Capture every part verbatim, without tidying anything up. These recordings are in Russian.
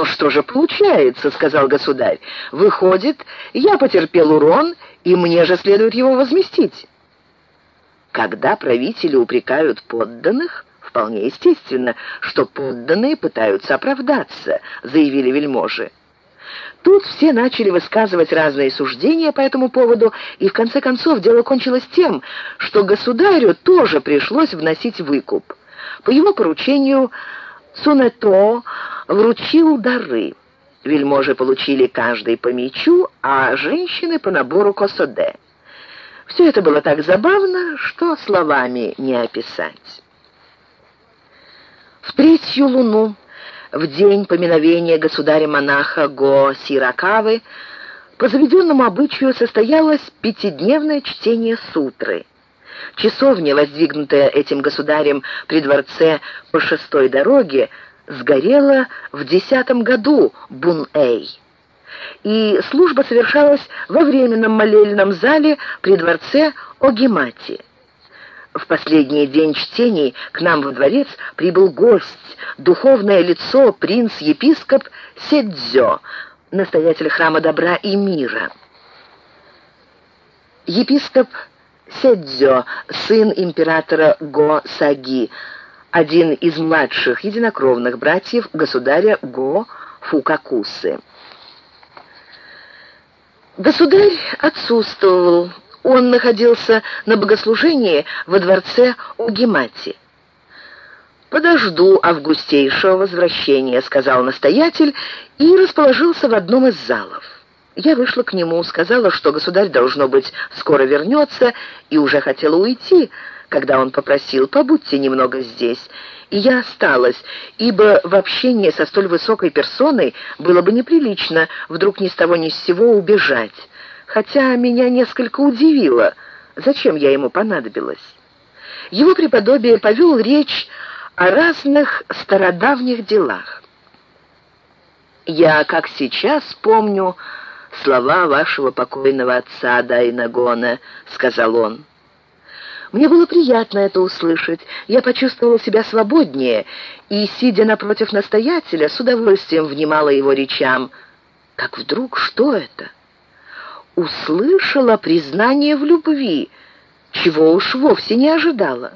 что же получается, — сказал государь. Выходит, я потерпел урон, и мне же следует его возместить. Когда правители упрекают подданных, вполне естественно, что подданные пытаются оправдаться, — заявили вельможи. Тут все начали высказывать разные суждения по этому поводу, и в конце концов дело кончилось тем, что государю тоже пришлось вносить выкуп. По его поручению Цунэтоо вручил дары. Вельможи получили каждый по мечу, а женщины по набору косоде. Все это было так забавно, что словами не описать. В третью луну, в день поминовения государя-монаха Го-Сиракавы, по заведенному обычаю состоялось пятидневное чтение сутры. Часовня, воздвигнутая этим государем при дворце по шестой дороге, сгорела в десятом году Бун-Эй, и служба совершалась во временном молельном зале при дворце Огимати. В последний день чтений к нам во дворец прибыл гость, духовное лицо принц-епископ Седзё, настоятель храма добра и мира. Епископ Седзё, сын императора Го-Саги, один из младших единокровных братьев государя Го-Фукакусы. Государь отсутствовал. Он находился на богослужении во дворце Огимати. «Подожду августейшего возвращения», — сказал настоятель, и расположился в одном из залов. Я вышла к нему, сказала, что государь, должно быть, скоро вернется, и уже хотела уйти, когда он попросил: «Побудьте немного здесь». И я осталась, ибо в общении со столь высокой персоной было бы неприлично вдруг ни с того ни с сего убежать, хотя меня несколько удивило, зачем я ему понадобилась. Его преподобие повел речь о разных стародавних делах. «Я, как сейчас, помню слова вашего покойного отца Дайнагона», — сказал он. Мне было приятно это услышать. Я почувствовала себя свободнее и, сидя напротив настоятеля, с удовольствием внимала его речам. Как вдруг, что это? Услышала признание в любви, чего уж вовсе не ожидала.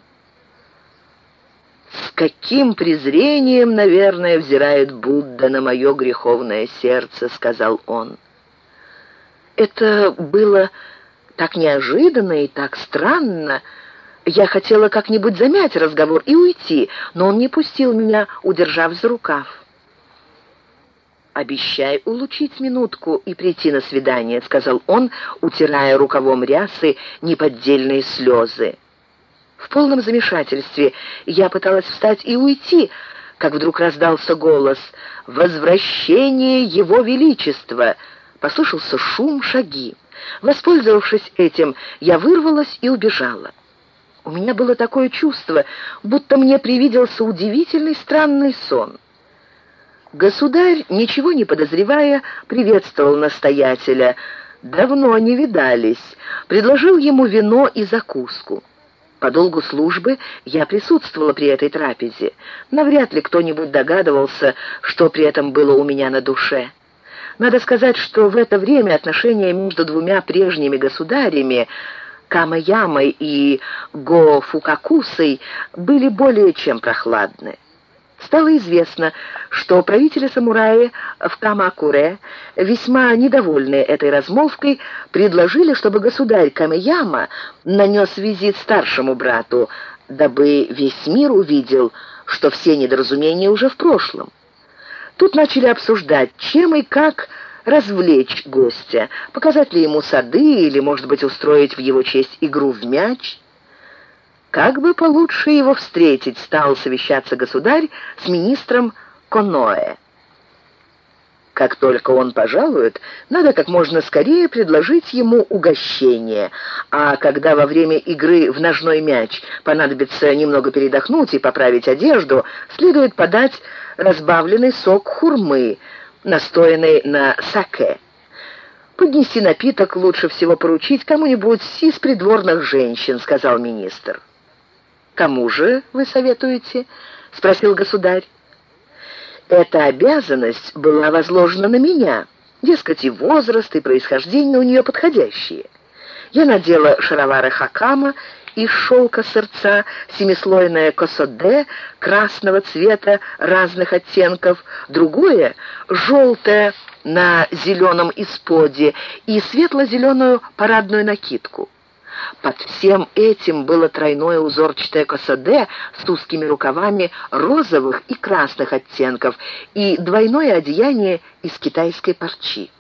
«С каким презрением, наверное, взирает Будда на мое греховное сердце», — сказал он. Это было так неожиданно и так странно. Я хотела как-нибудь замять разговор и уйти, но он не пустил меня, удержав за рукав. «Обещай улучшить минутку и прийти на свидание», — сказал он, утирая рукавом рясы неподдельные слезы. В полном замешательстве я пыталась встать и уйти, как вдруг раздался голос: «Возвращение Его Величества!» Послышался шум, шаги. Воспользовавшись этим, я вырвалась и убежала. У меня было такое чувство, будто мне привиделся удивительный странный сон. Государь, ничего не подозревая, приветствовал настоятеля. Давно не видались. Предложил ему вино и закуску. По долгу службы я присутствовала при этой трапезе. Навряд ли кто-нибудь догадывался, что при этом было у меня на душе. Надо сказать, что в это время отношения между двумя прежними государями, Камаямой и Го-Фукакусой, были более чем прохладны. Стало известно, что правители-самураи в Камакуре, весьма недовольные этой размолвкой, предложили, чтобы государь Камаяма нанес визит старшему брату, дабы весь мир увидел, что все недоразумения уже в прошлом. Тут начали обсуждать, чем и как развлечь гостя, показать ли ему сады или, может быть, устроить в его честь игру в мяч. Как бы получше его встретить, стал совещаться государь с министром Коноэ. Как только он пожалует, надо как можно скорее предложить ему угощение, а когда во время игры в ножной мяч понадобится немного передохнуть и поправить одежду, следует подать разбавленный сок хурмы, настоянный на саке. «Поднести напиток лучше всего поручить кому-нибудь из придворных женщин», — сказал министр. «Кому же вы советуете?» — спросил государь. Эта обязанность была возложена на меня. Дескать, и возраст, и происхождение у нее подходящие. Я надела шаровары хакама из шелка сырца, семислойное косоде красного цвета разных оттенков, другое — желтое на зеленом исподе и светло-зеленую парадную накидку. Под всем этим было тройное узорчатое косоде с узкими рукавами розовых и красных оттенков и двойное одеяние из китайской парчи.